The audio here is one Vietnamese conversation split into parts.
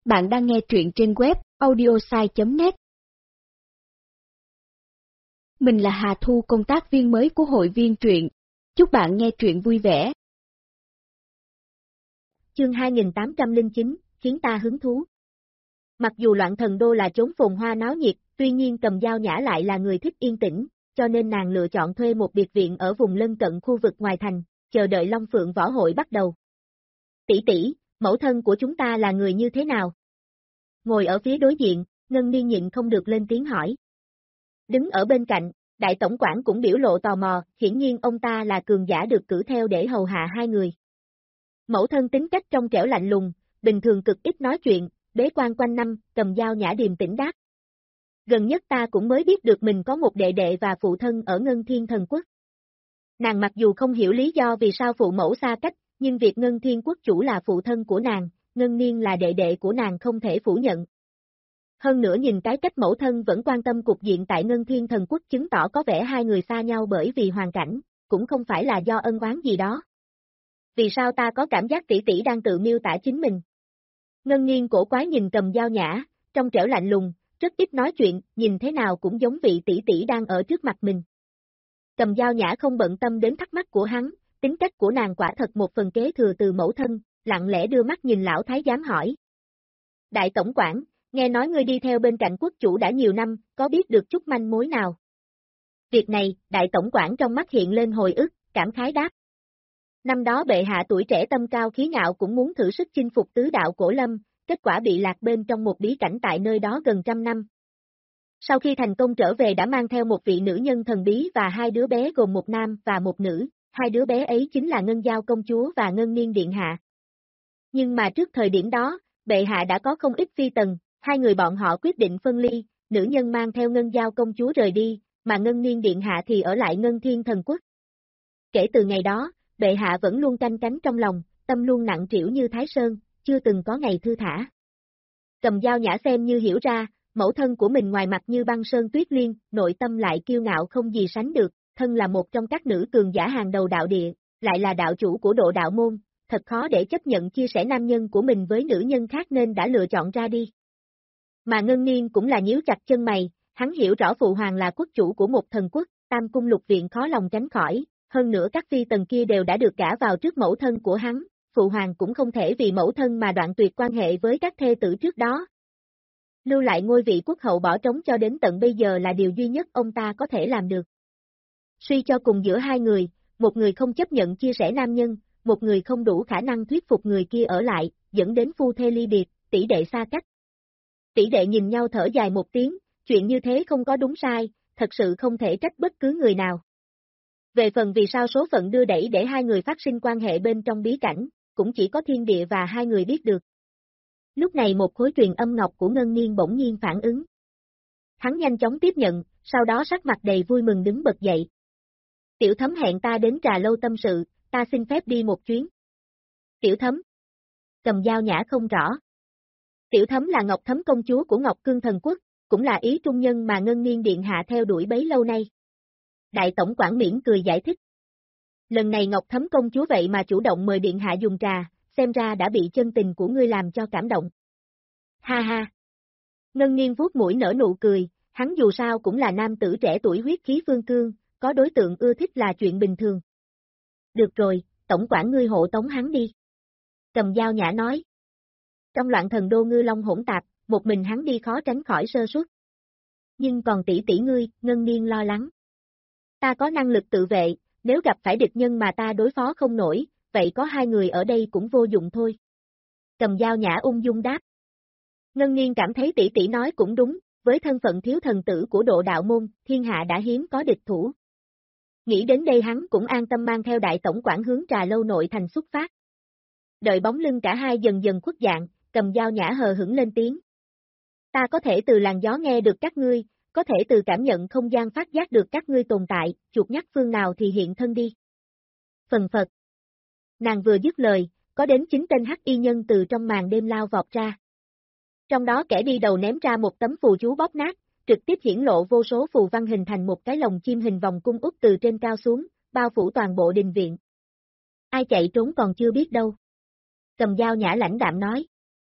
Bạn đang nghe truyện trên web audiosai.net. Mình là Hà Thu, công tác viên mới của hội viên truyện. Chúc bạn nghe truyện vui vẻ. Chương 2809, khiến ta hứng thú. Mặc dù Loạn Thần Đô là chốn phồn hoa náo nhiệt, tuy nhiên Cầm Dao Nhã lại là người thích yên tĩnh, cho nên nàng lựa chọn thuê một biệt viện ở vùng lân cận khu vực ngoài thành, chờ đợi Long Phượng võ hội bắt đầu. Tỷ tỷ, mẫu thân của chúng ta là người như thế nào? Ngồi ở phía đối diện, Ngân Niên nhịn không được lên tiếng hỏi. Đứng ở bên cạnh, đại tổng quản cũng biểu lộ tò mò, hiển nhiên ông ta là cường giả được cử theo để hầu hạ hai người. Mẫu thân tính cách trong trẻo lạnh lùng, bình thường cực ít nói chuyện, bế quan quanh năm, Cầm Dao Nhã điềm tĩnh đáp. Gần nhất ta cũng mới biết được mình có một đệ đệ và phụ thân ở Ngân Thiên Thần Quốc. Nàng mặc dù không hiểu lý do vì sao phụ mẫu xa cách, nhưng việc Ngân Thiên Quốc chủ là phụ thân của nàng, Ngân Niên là đệ đệ của nàng không thể phủ nhận. Hơn nữa nhìn cái cách mẫu thân vẫn quan tâm cục diện tại Ngân Thiên Thần Quốc chứng tỏ có vẻ hai người xa nhau bởi vì hoàn cảnh, cũng không phải là do ân oán gì đó. Vì sao ta có cảm giác tỷ tỷ đang tự miêu tả chính mình? Ngân Niên cổ quái nhìn Cầm Dao Nhã, trong trẻo lạnh lùng, rất ít nói chuyện, nhìn thế nào cũng giống vị tỷ tỷ đang ở trước mặt mình. Cầm Dao Nhã không bận tâm đến thắc mắc của hắn, tính cách của nàng quả thật một phần kế thừa từ mẫu thân, lặng lẽ đưa mắt nhìn lão thái giám hỏi. Đại tổng quản, nghe nói ngươi đi theo bên cạnh quốc chủ đã nhiều năm, có biết được chút manh mối nào? Việc này, đại tổng quản trong mắt hiện lên hồi ức, cảm khái đáp. Năm đó bệ hạ tuổi trẻ tâm cao khí ngạo cũng muốn thử sức chinh phục tứ đạo cổ lâm, kết quả bị lạc bên trong một bí cảnh tại nơi đó gần 100 năm. Sau khi thành công trở về đã mang theo một vị nữ nhân thần bí và hai đứa bé gồm một nam và một nữ, hai đứa bé ấy chính là Ngân Giao công chúa và Ngân Niên điện hạ. Nhưng mà trước thời điểm đó, bệ hạ đã có không ít phi tần, hai người bọn họ quyết định phân ly, nữ nhân mang theo Ngân Giao công chúa rời đi, mà Ngân Niên điện hạ thì ở lại Ngân Thiên Thần Quốc. Kể từ ngày đó, bệ hạ vẫn luôn canh cánh trong lòng, tâm luôn nặng trĩu như Thái Sơn, chưa từng có ngày thư thả. Cầm Dao Nhã xem như hiểu ra, mẫu thân của mình ngoài mặt như băng sơn tuyết liên, nội tâm lại kiêu ngạo không gì sánh được, thân là một trong các nữ cường giả hàng đầu đạo địa, lại là đạo chủ của Độ Đạo Môn, thật khó để chấp nhận chia sẻ nam nhân của mình với nữ nhân khác nên đã lựa chọn ra đi. Mà Ngân Niên cũng là nhíu chặt chân mày, hắn hiểu rõ phụ hoàng là quốc chủ của một thần quốc, Tam Cung Lục Viện khó lòng tránh khỏi, hơn nữa các phi tần kia đều đã được gả vào trước mẫu thân của hắn, phụ hoàng cũng không thể vì mẫu thân mà đoạn tuyệt quan hệ với các thê tử trước đó. Lưu lại ngôi vị quốc hậu bỏ trống cho đến tận bây giờ là điều duy nhất ông ta có thể làm được. Suy cho cùng giữa hai người, một người không chấp nhận chia sẻ nam nhân, một người không đủ khả năng thuyết phục người kia ở lại, dẫn đến phu thê ly biệt, tỷ đệ xa cách. Tỷ đệ nhìn nhau thở dài một tiếng, chuyện như thế không có đúng sai, thật sự không thể trách bất cứ người nào. Về phần vì sao số phận đưa đẩy để hai người phát sinh quan hệ bên trong bí cảnh, cũng chỉ có thiên địa và hai người biết được. Lúc này một khối truyền âm ngọc của Ngân Niên bỗng nhiên phản ứng. Hắn nhanh chóng tiếp nhận, sau đó sắc mặt đầy vui mừng đứng bật dậy. Tiểu Thấm hẹn ta đến trà lâu tâm sự, ta xin phép đi một chuyến. Tiểu Thấm. Cầm Dao Nhã không rõ. Tiểu Thấm là Ngọc Thấm công chúa của Ngọc Cương Thần Quốc, cũng là ý trung nhân mà Ngân Niên điện hạ theo đuổi bấy lâu nay. Đại tổng quản mỉm cười giải thích. Lần này Ngọc Thấm công chúa vậy mà chủ động mời điện hạ dùng trà, xem ra đã bị chân tình của ngươi làm cho cảm động. Ha ha. Ngân Niên vuốt mũi nở nụ cười, hắn dù sao cũng là nam tử trẻ tuổi huyết khí phương cương, có đối tượng ưa thích là chuyện bình thường. Được rồi, tổng quản ngươi hộ tống hắn đi. Cầm Dao Nhã nói. Trong Loạn Thần Đô ngư long hỗn tạp, một mình hắn đi khó tránh khỏi sơ suất. Nhưng còn tỷ tỷ ngươi, Ngân Niên lo lắng. Ta có năng lực tự vệ, nếu gặp phải địch nhân mà ta đối phó không nổi, vậy có hai người ở đây cũng vô dụng thôi. Cầm Dao Nhã ung dung đáp. Ngân Niên cảm thấy tỷ tỷ nói cũng đúng, với thân phận thiếu thần tử của Độ Đạo Môn, thiên hạ đã hiếm có địch thủ. Nghĩ đến đây hắn cũng an tâm mang theo đại tổng quản hướng trà lâu nội thành xuất phát. Đợi bóng lưng cả hai dần dần khuất dạng, Cầm Dao Nhã hờ hững lên tiếng. Ta có thể từ làn gió nghe được các ngươi, có thể từ cảm nhận không gian phát giác được các ngươi tồn tại, chuột nhắt phương nào thì hiện thân đi. Phần phật. Nàng vừa dứt lời, có đến 9 tên hắc y nhân từ trong màn đêm lao vọt ra. Trong đó kẻ đi đầu ném ra một tấm phù chú bóp nát, trực tiếp hiển lộ vô số phù văn hình thành một cái lồng chim hình vòng cung út từ trên cao xuống, bao phủ toàn bộ đình viện. Ai chạy trốn còn chưa biết đâu. Cầm Dao Nhã lãnh đạm nói.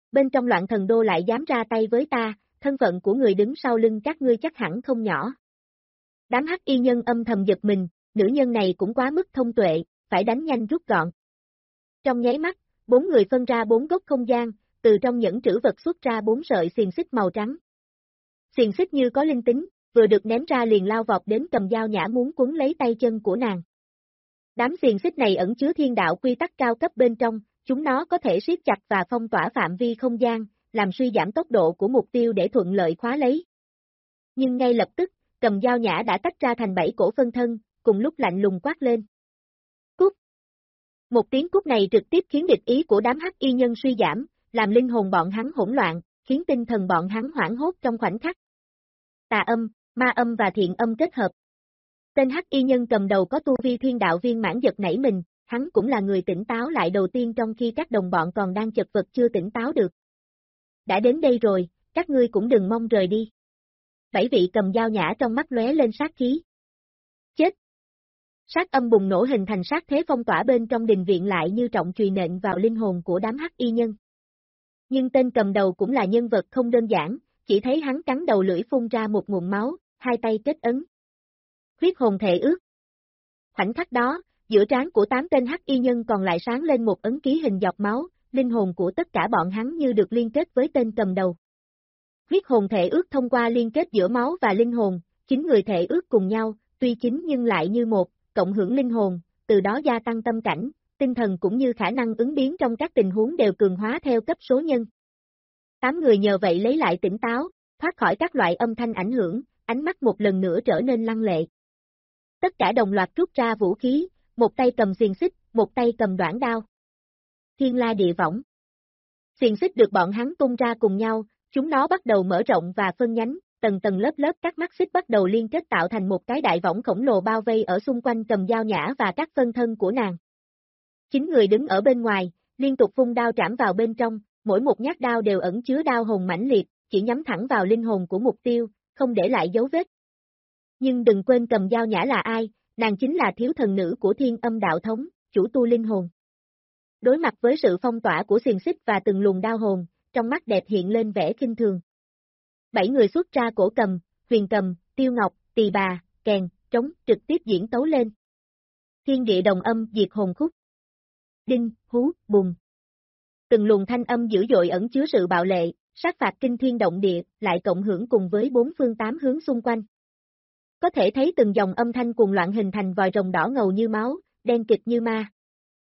bên trong Loạn Thần Đô lại dám ra tay với ta, thân phận của người đứng sau lưng các ngươi chắc hẳn không nhỏ. Đám hắc y nhân âm thầm giật mình, nữ nhân này cũng quá mức thông tuệ, phải đánh nhanh rút gọn. Trong nháy mắt, 4 người phân ra 4 góc không gian, từ trong nhẫn trữ vật xuất ra 4 sợi xiềng xích màu trắng. Xiềng xích như có linh tính, vừa được ném ra liền lao vọt đến Cầm Dao Nhã muốn cuốn lấy tay chân của nàng. Đám xiềng xích này ẩn chứa thiên đạo quy tắc cao cấp bên trong, chúng nó có thể siết chặt và phong tỏa phạm vi không gian, làm suy giảm tốc độ của mục tiêu để thuận lợi khóa lấy. Nhưng ngay lập tức, Cầm Dao Nhã đã tách ra thành 7 cổ phân thân, cùng lúc lạnh lùng quát lên. Cút! Một tiếng cút này trực tiếp khiến địch ý của đám hắc y nhân suy giảm, làm linh hồn bọn hắn hỗn loạn, khiến tinh thần bọn hắn hoảng hốt trong khoảnh khắc. Tà âm, ma âm và thiện âm kết hợp. Tên hắc y nhân cầm đầu có tu vi thiên đạo viên mãn giật nảy mình, hắn cũng là người tỉnh táo lại đầu tiên trong khi các đồng bọn còn đang chật vật chưa tỉnh táo được. Đã đến đây rồi, các ngươi cũng đừng mong rời đi. 7 vị Cầm Dao Nhã trong mắt lóe lên sát khí. Chết! Sát âm bùng nổ hình thành sát thế phong tỏa bên trong đình viện lại như trọng chùy nện vào linh hồn của đám hắc y nhân. Nhưng tên cầm đầu cũng là nhân vật không đơn giản, chỉ thấy hắn cắn đầu lưỡi phun ra một nguồn máu, hai tay kết ấn. Huyết hồn thệ ước. Khoảnh khắc đó, giữa trán của 8 tên hắc y nhân còn lại sáng lên một ấn ký hình giọt máu, linh hồn của tất cả bọn hắn như được liên kết với tên cầm đầu. Huyết hồn thệ ước thông qua liên kết giữa máu và linh hồn, 9 người thệ ước cùng nhau, tuy chính nhưng lại như một, cộng hưởng linh hồn, từ đó gia tăng tâm cảnh, tinh thần cũng như khả năng ứng biến trong các tình huống đều cường hóa theo cấp số nhân. 8 người nhờ vậy lấy lại tỉnh táo, thoát khỏi các loại âm thanh ảnh hưởng, ánh mắt một lần nữa trở nên lăng lệ. Tất cả đồng loạt rút ra vũ khí, một tay cầm xiềng xích, một tay cầm đoản đao. Thiên la địa võng. Xiềng xích được bọn hắn tung ra cùng nhau, chúng nó bắt đầu mở rộng và phân nhánh, tầng tầng lớp lớp các mắt xích bắt đầu liên kết tạo thành một cái đại võng khổng lồ bao vây ở xung quanh Cầm Dao Nhã và các phân thân của nàng. 9 người đứng ở bên ngoài, liên tục vung đao trảm vào bên trong, mỗi một nhát đao đều ẩn chứa đao hồn mãnh liệt, chỉ nhắm thẳng vào linh hồn của mục tiêu, không để lại dấu vết. Nhưng đừng quên Cầm Dao Nhã là ai, nàng chính là thiếu thần nữ của Thiên Âm Đạo Thống, chủ tu linh hồn. Đối mặt với sự phong tỏa của xiềng xích và từng luồng đao hồn, trong mắt đẹp hiện lên vẻ khinh thường. 7 người xuất ra cổ cầm, huyền cầm, tiêu ngọc, tỳ bà, kèn, trống trực tiếp diễn tấu lên. Thiên địa đồng âm diệt hồn khúc. Đinh, hú, bùng. Từng luồng thanh âm dữ dội ẩn chứa sự bạo lệ, sát phạt kinh thiên động địa, lại cộng hưởng cùng với 4 phương 8 hướng xung quanh. Có thể thấy từng dòng âm thanh cuồng loạn hình thành vòi rồng đỏ ngầu như máu, đen kịt như ma.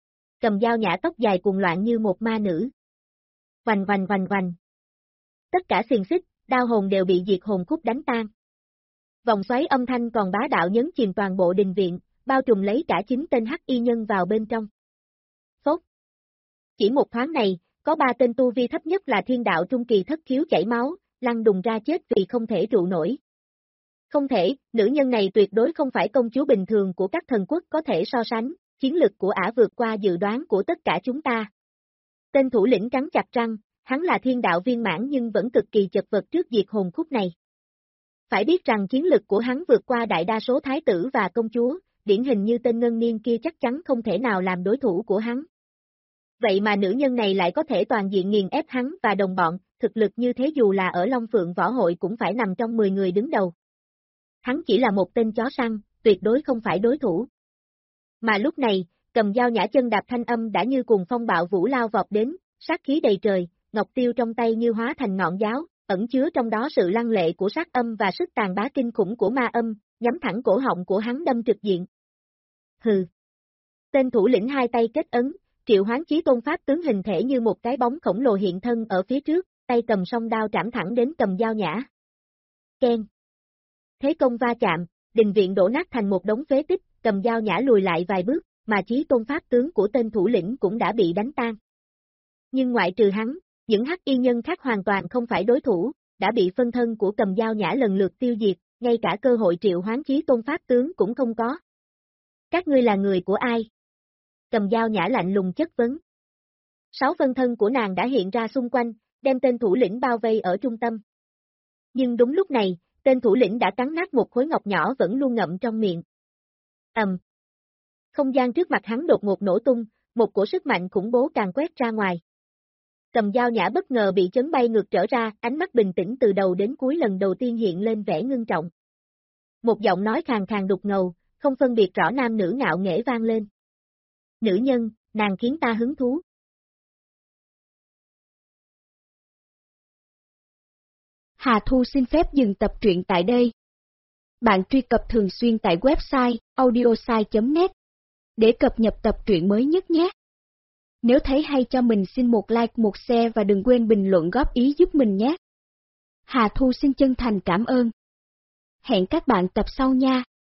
Cầm Dao Nhã tóc dài cuồng loạn như một ma nữ. Oanh oanh oanh oanh. Tất cả xiềng xích, đao hồn đều bị diệt hồn khúc đánh tan. Vòng xoáy âm thanh còn bá đạo nhấn chìm toàn bộ đình viện, bao trùm lấy cả 9 tên hắc y nhân vào bên trong. Phốt. Chỉ một thoáng này, có 3 tên tu vi thấp nhất là thiên đạo trung kỳ thất khiếu chảy máu, lăn đùng ra chết vì không thể trụ nổi. Không thể, nữ nhân này tuyệt đối không phải công chúa bình thường của các thần quốc có thể so sánh, chiến lực của ả vượt qua dự đoán của tất cả chúng ta. Tên thủ lĩnh cắn chặt răng, hắn là thiên đạo viên mãn nhưng vẫn cực kỳ chật vật trước diệt hồn khúc này. Phải biết rằng chiến lực của hắn vượt qua đại đa số thái tử và công chúa, điển hình như tên ngân niên kia chắc chắn không thể nào làm đối thủ của hắn. Vậy mà nữ nhân này lại có thể toàn diện nghiền ép hắn và đồng bọn, thực lực như thế dù là ở Long Phượng Võ Hội cũng phải nằm trong 10 người đứng đầu. Hắn chỉ là một tên chó săn, tuyệt đối không phải đối thủ. Mà lúc này, Cầm Dao Nhã chân đạp thanh âm đã như cùng phong bạo vũ lao vọt đến, sát khí đầy trời, ngọc tiêu trong tay như hóa thành ngọn giáo, ẩn chứa trong đó sự lăng lệ của sát âm và sức tàn bá kinh khủng của ma âm, nhắm thẳng cổ họng của hắn đâm trực diện. Hừ. Tên thủ lĩnh hai tay kết ấn, triệu hoán chí tôn pháp tướng hình thể như một cái bóng khổng lồ hiện thân ở phía trước, tay cầm song đao trảm thẳng đến Cầm Dao Nhã. Ken. Thế công va chạm, đình viện đổ nát thành một đống phế tích, Cầm Dao Nhã lùi lại vài bước, mà chí tôn pháp tướng của tên thủ lĩnh cũng đã bị đánh tan. Nhưng ngoại trừ hắn, những hắc y nhân khác hoàn toàn không phải đối thủ, đã bị phân thân của Cầm Dao Nhã lần lượt tiêu diệt, ngay cả cơ hội triệu hoán chí tôn pháp tướng cũng không có. Các ngươi là người của ai? Cầm Dao Nhã lạnh lùng chất vấn. 6 phân thân của nàng đã hiện ra xung quanh, đem tên thủ lĩnh bao vây ở trung tâm. Nhưng đúng lúc này, tên thủ lĩnh đã cắn nát một khối ngọc nhỏ vẫn luôn ngậm trong miệng. Không gian trước mặt hắn đột ngột nổ tung, một cổ sức mạnh khủng bố càn quét ra ngoài. Cầm dao nhã bất ngờ bị chấn bay ngược trở ra, ánh mắt bình tĩnh từ đầu đến cuối lần đầu tiên hiện lên vẻ ngưng trọng. Một giọng nói khàn khàn đục ngầu, không phân biệt rõ nam nữ ngạo nghễ vang lên. Nữ nhân, nàng khiến ta hứng thú. Hà Thu xin phép dừng tập truyện tại đây. Bạn truy cập thường xuyên tại website audiosai.net để cập nhật tập truyện mới nhất nhé. Nếu thấy hay cho mình xin một like, một share và đừng quên bình luận góp ý giúp mình nhé. Hà Thu xin chân thành cảm ơn. Hẹn các bạn tập sau nha.